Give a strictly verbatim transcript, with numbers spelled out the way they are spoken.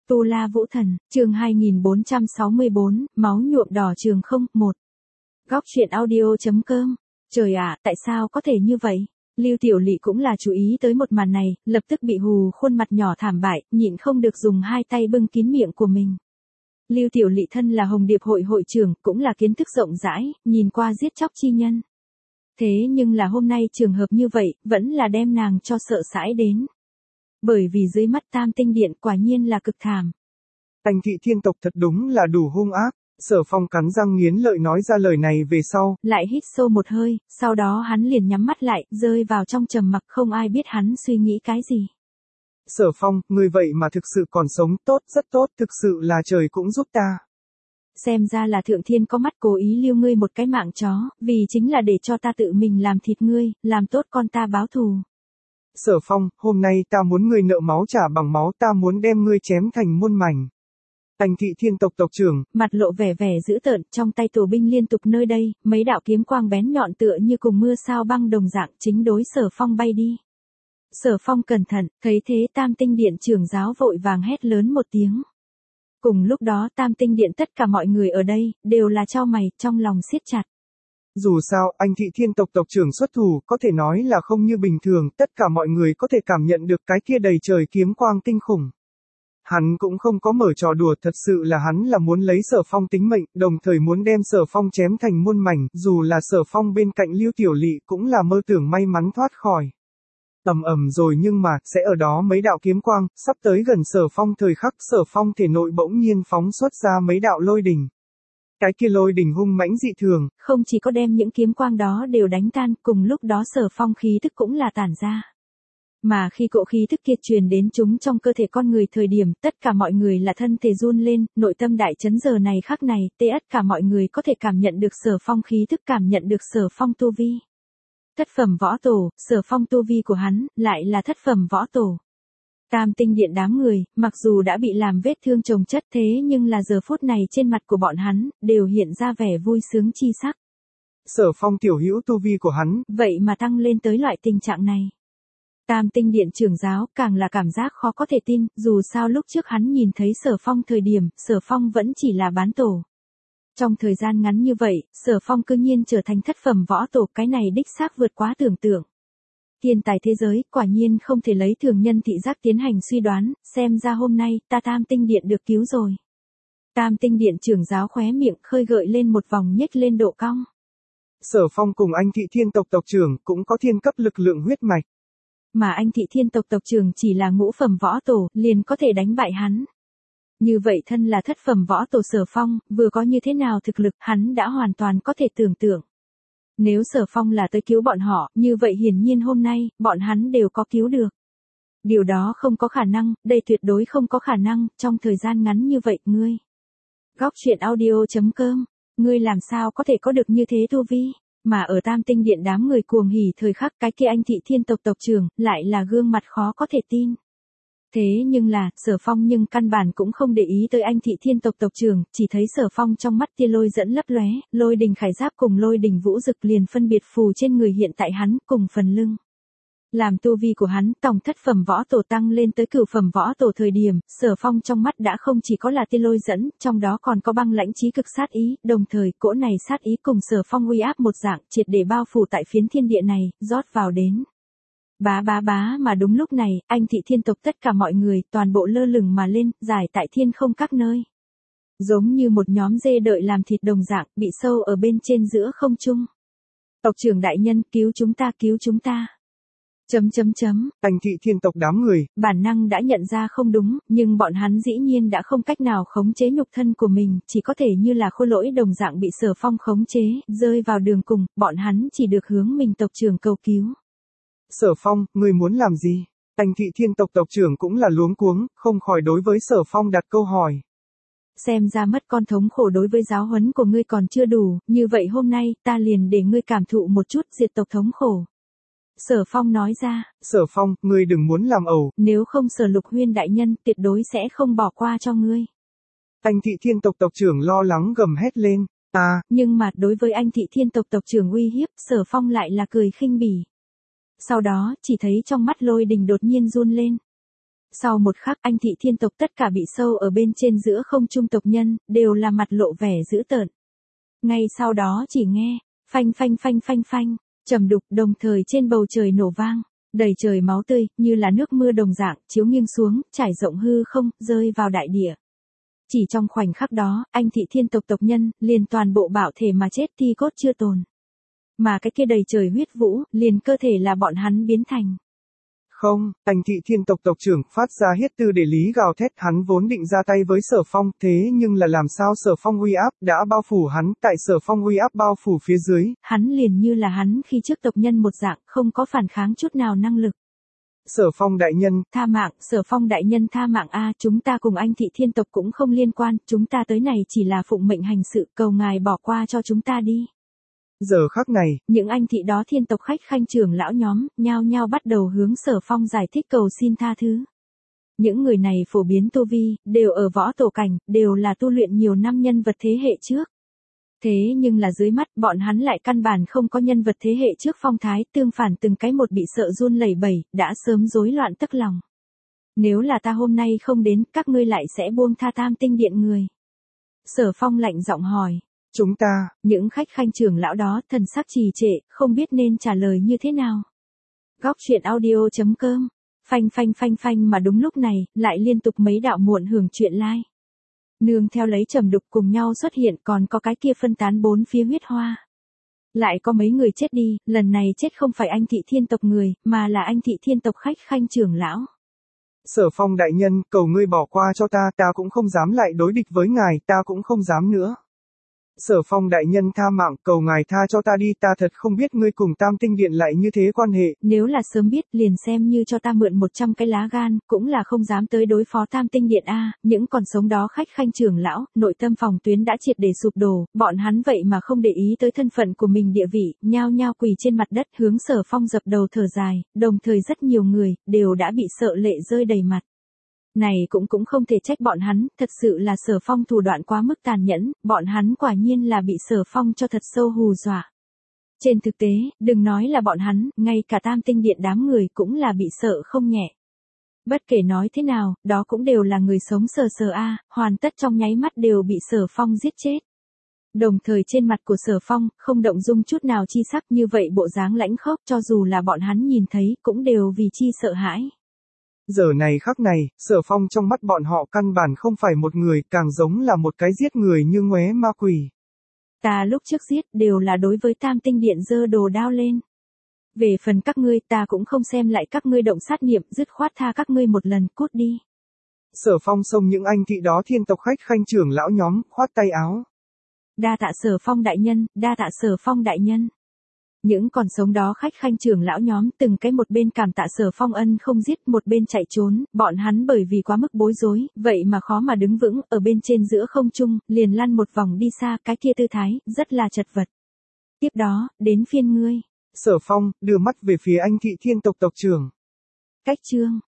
Tu La Vũ Thần, chương hai nghìn bốn trăm sáu mươi bốn, máu nhuộm đỏ trường không, một. Góc truyện audio.com. Trời ạ, tại sao có thể như vậy? Lưu Tiểu Lị cũng là chú ý tới một màn này, lập tức bị hù khuôn mặt nhỏ thảm bại, nhịn không được dùng hai tay bưng kín miệng của mình. Lưu Tiểu Lị thân là Hồng Điệp hội hội trưởng, cũng là kiến thức rộng rãi, nhìn qua giết chóc chi nhân. Thế nhưng là hôm nay trường hợp như vậy, vẫn là đem nàng cho sợ hãi đến. Bởi vì dưới mắt Tam Tinh Điện quả nhiên là cực thảm. Anh thị thiên tộc thật đúng là đủ hung ác, Sở Phong cắn răng nghiến lợi nói ra lời này về sau. Lại hít sâu một hơi, sau đó hắn liền nhắm mắt lại, rơi vào trong trầm mặc không ai biết hắn suy nghĩ cái gì. Sở Phong, người vậy mà thực sự còn sống tốt, rất tốt, thực sự là trời cũng giúp ta. Xem ra là Thượng Thiên có mắt cố ý lưu ngươi một cái mạng chó, vì chính là để cho ta tự mình làm thịt ngươi, làm tốt con ta báo thù. Sở Phong, hôm nay ta muốn ngươi nợ máu trả bằng máu, ta muốn đem ngươi chém thành muôn mảnh. Anh thị thiên tộc tộc trưởng, mặt lộ vẻ vẻ dữ tợn, trong tay tù binh liên tục nơi đây, mấy đạo kiếm quang bén nhọn tựa như cùng mưa sao băng đồng dạng chính đối Sở Phong bay đi. Sở Phong cẩn thận, thấy thế Tam Tinh Điện trưởng giáo vội vàng hét lớn một tiếng. Cùng lúc đó Tam Tinh Điện tất cả mọi người ở đây, đều là chau mày, trong lòng siết chặt. Dù sao, anh thị thiên tộc tộc trưởng xuất thủ, có thể nói là không như bình thường, tất cả mọi người có thể cảm nhận được cái kia đầy trời kiếm quang tinh khủng. Hắn cũng không có mở trò đùa, thật sự là hắn là muốn lấy Sở Phong tính mệnh, đồng thời muốn đem Sở Phong chém thành muôn mảnh, dù là Sở Phong bên cạnh Lưu Tiểu Lị cũng là mơ tưởng may mắn thoát khỏi. Ầm ầm rồi nhưng mà, sẽ ở đó mấy đạo kiếm quang, sắp tới gần Sở Phong thời khắc Sở Phong thể nội bỗng nhiên phóng xuất ra mấy đạo lôi đình. Cái kia lôi đình hung mãnh dị thường, không chỉ có đem những kiếm quang đó đều đánh tan, cùng lúc đó Sở Phong khí tức cũng là tản ra. Mà khi cỗ khí tức kia truyền đến chúng trong cơ thể con người thời điểm, tất cả mọi người là thân thể run lên, nội tâm đại chấn giờ này khắc này, tất cả mọi người có thể cảm nhận được Sở Phong khí tức, cảm nhận được Sở Phong tu vi. Thất phẩm võ tổ, Sở Phong tu vi của hắn, lại là thất phẩm võ tổ. Tam Tinh Điện đám người, mặc dù đã bị làm vết thương chồng chất thế nhưng là giờ phút này trên mặt của bọn hắn, đều hiện ra vẻ vui sướng chi sắc. Sở Phong tiểu hữu tu vi của hắn, vậy mà tăng lên tới loại tình trạng này. Tam Tinh Điện trưởng giáo càng là cảm giác khó có thể tin, dù sao lúc trước hắn nhìn thấy Sở Phong thời điểm, Sở Phong vẫn chỉ là bán tổ. Trong thời gian ngắn như vậy, Sở Phong cư nhiên trở thành thất phẩm võ tổ, cái này đích xác vượt quá tưởng tượng. Thiên tài thế giới, quả nhiên không thể lấy thường nhân thị giác tiến hành suy đoán, xem ra hôm nay, ta Tam Tinh Điện được cứu rồi. Tam Tinh Điện trưởng giáo khóe miệng khơi gợi lên một vòng nhếch lên độ cong. Sở Phong cùng anh thị thiên tộc tộc trưởng cũng có thiên cấp lực lượng huyết mạch. Mà anh thị thiên tộc tộc trưởng chỉ là ngũ phẩm võ tổ, liền có thể đánh bại hắn. Như vậy thân là thất phẩm võ tổ Sở Phong, vừa có như thế nào thực lực, hắn đã hoàn toàn có thể tưởng tượng. Nếu Sở Phong là tới cứu bọn họ, như vậy hiển nhiên hôm nay, bọn hắn đều có cứu được. Điều đó không có khả năng, đây tuyệt đối không có khả năng, trong thời gian ngắn như vậy, ngươi. Góc truyện audio.com, ngươi làm sao có thể có được như thế tu vi, mà ở Tam Tinh Điện đám người cuồng hỉ thời khắc cái kia anh thị thiên tộc tộc trưởng, lại là gương mặt khó có thể tin. Thế nhưng là, Sở Phong nhưng căn bản cũng không để ý tới anh thị thiên tộc tộc trưởng, chỉ thấy Sở Phong trong mắt tia lôi dẫn lấp lóe, lôi đình khải giáp cùng lôi đình vũ dực liền phân biệt phù trên người hiện tại hắn cùng phần lưng. Làm tu vi của hắn, tổng thất phẩm võ tổ tăng lên tới cửu phẩm võ tổ thời điểm, Sở Phong trong mắt đã không chỉ có là tia lôi dẫn, trong đó còn có băng lãnh chí cực sát ý, đồng thời cỗ này sát ý cùng Sở Phong uy áp một dạng triệt để bao phủ tại phiến thiên địa này, rót vào đến. Bá bá bá mà đúng lúc này, anh thị thiên tộc tất cả mọi người, toàn bộ lơ lửng mà lên, giải tại thiên không các nơi. Giống như một nhóm dê đợi làm thịt đồng dạng, bị sâu ở bên trên giữa không trung. Tộc trưởng đại nhân, cứu chúng ta, cứu chúng ta. Chấm chấm chấm. Anh thị thiên tộc đám người, bản năng đã nhận ra không đúng, nhưng bọn hắn dĩ nhiên đã không cách nào khống chế nhục thân của mình, chỉ có thể như là khôi lỗi đồng dạng bị Sở Phong khống chế, rơi vào đường cùng, bọn hắn chỉ được hướng mình tộc trưởng cầu cứu. Sở Phong, ngươi muốn làm gì? Anh thị thiên tộc tộc trưởng cũng là luống cuống, không khỏi đối với Sở Phong đặt câu hỏi. Xem ra mất con thống khổ đối với giáo huấn của ngươi còn chưa đủ, như vậy hôm nay, ta liền để ngươi cảm thụ một chút diệt tộc thống khổ. Sở Phong nói ra. Sở Phong, ngươi đừng muốn làm ẩu. Nếu không Sở Lục Huyên đại nhân, tuyệt đối sẽ không bỏ qua cho ngươi. Anh thị thiên tộc tộc trưởng lo lắng gầm hét lên. À. Nhưng mà đối với anh thị thiên tộc tộc trưởng uy hiếp, Sở Phong lại là cười khinh bỉ. Sau đó, chỉ thấy trong mắt lôi đình đột nhiên run lên. Sau một khắc anh thị thiên tộc tất cả bị sâu ở bên trên giữa không trung tộc nhân, đều là mặt lộ vẻ dữ tợn. Ngay sau đó chỉ nghe, phanh phanh phanh phanh phanh, trầm đục đồng thời trên bầu trời nổ vang, đầy trời máu tươi, như là nước mưa đồng dạng, chiếu nghiêng xuống, trải rộng hư không, rơi vào đại địa. Chỉ trong khoảnh khắc đó, anh thị thiên tộc tộc nhân, liền toàn bộ bạo thể mà chết thi cốt chưa tồn. Mà cái kia đầy trời huyết vũ, liền cơ thể là bọn hắn biến thành. Không, anh thị thiên tộc tộc trưởng phát ra hiết tư để lý gào thét, hắn vốn định ra tay với Sở Phong, thế nhưng là làm sao Sở Phong uy áp đã bao phủ hắn, tại Sở Phong uy áp bao phủ phía dưới. Hắn liền như là hắn khi trước tộc nhân một dạng, không có phản kháng chút nào năng lực. Sở Phong đại nhân, tha mạng, Sở Phong đại nhân tha mạng a, chúng ta cùng anh thị thiên tộc cũng không liên quan, chúng ta tới này chỉ là phụng mệnh hành sự, cầu ngài bỏ qua cho chúng ta đi. Giờ khắc này, những anh thị đó thiên tộc khách khanh trưởng lão nhóm, nhao nhao bắt đầu hướng Sở Phong giải thích cầu xin tha thứ. Những người này phổ biến tu vi, đều ở võ tổ cảnh, đều là tu luyện nhiều năm nhân vật thế hệ trước. Thế nhưng là dưới mắt bọn hắn lại căn bản không có nhân vật thế hệ trước phong thái, tương phản từng cái một bị sợ run lẩy bẩy, đã sớm rối loạn tức lòng. Nếu là ta hôm nay không đến, các ngươi lại sẽ buông tha Tam Tinh Điện người. Sở Phong lạnh giọng hỏi. Chúng ta, những khách khanh trưởng lão đó thần sắc trì trệ, không biết nên trả lời như thế nào. Góc truyện audio chấm com, phanh phanh phanh phanh mà đúng lúc này, lại liên tục mấy đạo muộn hưởng chuyện lai. Nương theo lấy trầm đục cùng nhau xuất hiện, còn có cái kia phân tán bốn phía huyết hoa. Lại có mấy người chết đi, lần này chết không phải anh thị thiên tộc người, mà là anh thị thiên tộc khách khanh trưởng lão. Sở Phong đại nhân, cầu ngươi bỏ qua cho ta, ta cũng không dám lại đối địch với ngài, ta cũng không dám nữa. Sở Phong đại nhân tha mạng, cầu ngài tha cho ta đi, ta thật không biết ngươi cùng Tam Tinh Điện lại như thế quan hệ. Nếu là sớm biết, liền xem như cho ta mượn một trăm cái lá gan, cũng là không dám tới đối phó Tam Tinh Điện a. Những còn sống đó khách khanh trưởng lão, nội tâm phòng tuyến đã triệt để sụp đổ, bọn hắn vậy mà không để ý tới thân phận của mình địa vị, nhao nhao quỳ trên mặt đất hướng Sở Phong dập đầu thở dài, đồng thời rất nhiều người, đều đã bị sợ lệ rơi đầy mặt. Này cũng cũng không thể trách bọn hắn, thật sự là Sở Phong thủ đoạn quá mức tàn nhẫn, bọn hắn quả nhiên là bị Sở Phong cho thật sâu hù dọa. Trên thực tế, đừng nói là bọn hắn, ngay cả Tam Tinh Điện đám người cũng là bị sợ không nhẹ. Bất kể nói thế nào, đó cũng đều là người sống sờ sờ a, hoàn tất trong nháy mắt đều bị Sở Phong giết chết. Đồng thời trên mặt của Sở Phong, không động dung chút nào chi sắc, như vậy bộ dáng lãnh khốc, cho dù là bọn hắn nhìn thấy, cũng đều vì chi sợ hãi. Giờ này khắc này, Sở Phong trong mắt bọn họ căn bản không phải một người, càng giống là một cái giết người như ngoé ma quỷ. Ta lúc trước giết đều là đối với Tam Tinh Điện giơ đồ đao lên. Về phần các ngươi, ta cũng không xem lại các ngươi động sát niệm, dứt khoát tha các ngươi một lần, cút đi. Sở Phong xông những anh thị đó thiên tộc khách khanh trưởng lão nhóm, khoát tay áo. Đa tạ Sở Phong đại nhân, đa tạ Sở Phong đại nhân. Những còn sống đó khách khanh trưởng lão nhóm từng cái một bên cảm tạ Sở Phong ân không giết, một bên chạy trốn, bọn hắn bởi vì quá mức bối rối, vậy mà khó mà đứng vững, ở bên trên giữa không trung, liền lăn một vòng đi xa, cái kia tư thái, rất là chật vật. Tiếp đó, đến phiên ngươi. Sở Phong, đưa mắt về phía anh thị thiên tộc tộc trưởng. Cách chương.